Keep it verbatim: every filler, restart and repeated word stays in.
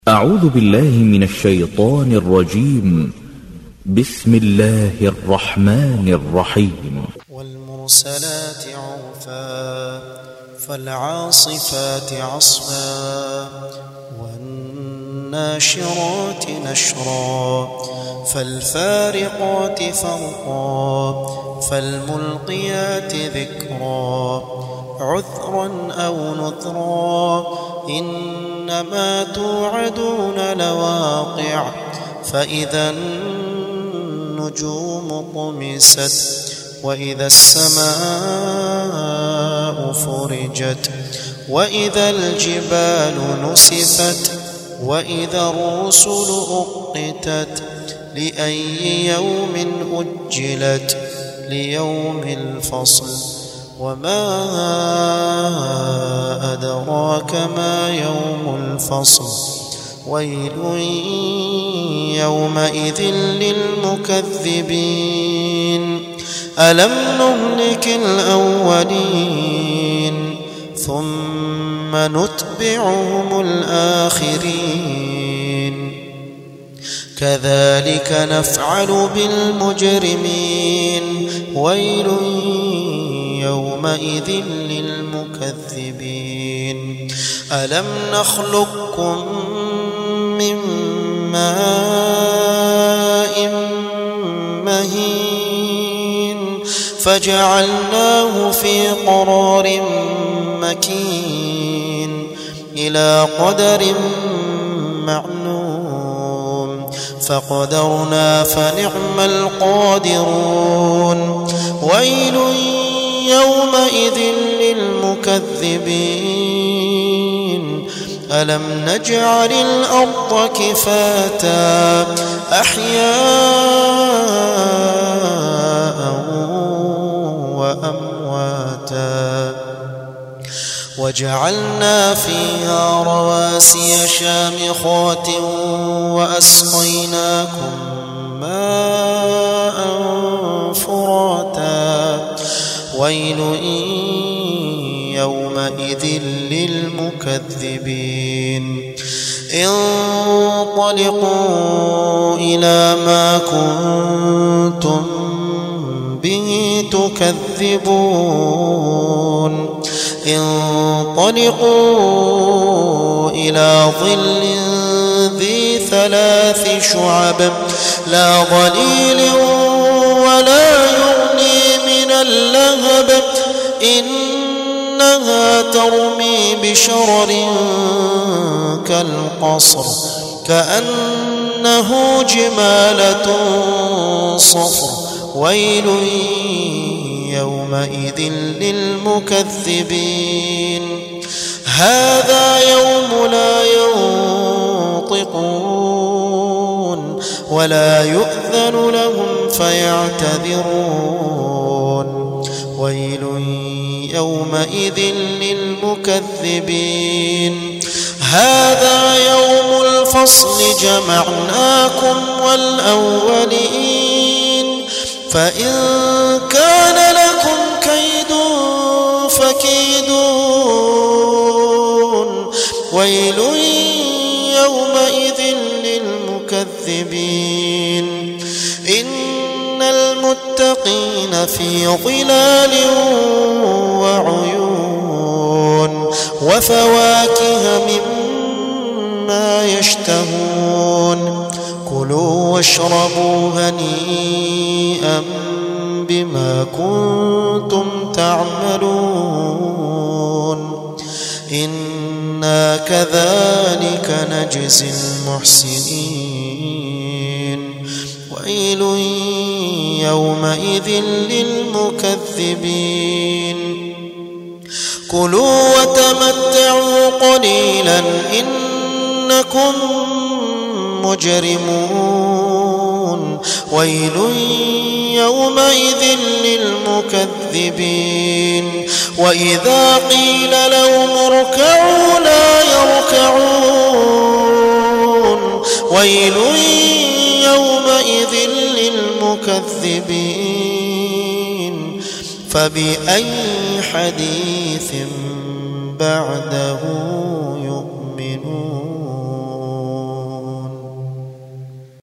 أعوذ بالله من الشيطان الرجيم. بسم الله الرحمن الرحيم. والمرسلات عرفا فالعاصفات عصفا والناشرات نشرا فالفارقات فرقا فالملقيات ذكرا عذرا أو نذرا إنما توعدون لواقع فإذا النجوم طمست وإذا السماء فرجت وإذا الجبال نسفت وإذا الرسل أقتت لأي يوم أجلت ليوم الفصل وما أدراك ما يوم الفصل ويل يومئذ للمكذبين ألم نهلك الأولين ثم نتبعهم الآخرين كذلك نفعل بالمجرمين ويل يومئذ للمكذبين ألم نخلقكم من ماء مهين فجعلناه في قرار مكين إلى قدر معلوم فقدرنا فنعم القادرون ويل يومئذ للمكذبين ألم نجعل الأرض كفاتا أحياء وأمواتا وجعلنا فيها رواسي شامخات وأسقيناكم ماء فراتا ويل يومئذ للمكذبين انطلقوا إلى ما كنتم به تكذبون انطلقوا إلى ظل ذي ثلاث شعب لا ظليل ولا يغني من اللهب إنها ترمي بشرر كالقصر كأنه جمالة صفر ويل يومئذ للمكذبين هذا يوم لا ينطقون ولا يؤذن لهم فيعتذرون ويل يومئذ للمكذبين هذا يوم الفصل جمعناكم والأولين فإن كان لكم كيد فكيدون ويل يومئذ للمكذبين إن المتقين في ظلال وعيون وفواكه مما يشتهون كلوا واشربوا هنيئا بما كنتم تعملون إنا كذلك نجزي المحسنين ويل يومئذ للمكذبين كلوا وتمتعوا قليلا إنكم مجرمون ويل يومئذ للمكذبين وإذا قيل لهم اركعوا لا يركعون ويل يومئذ للمكذبين فبأي حديث بعده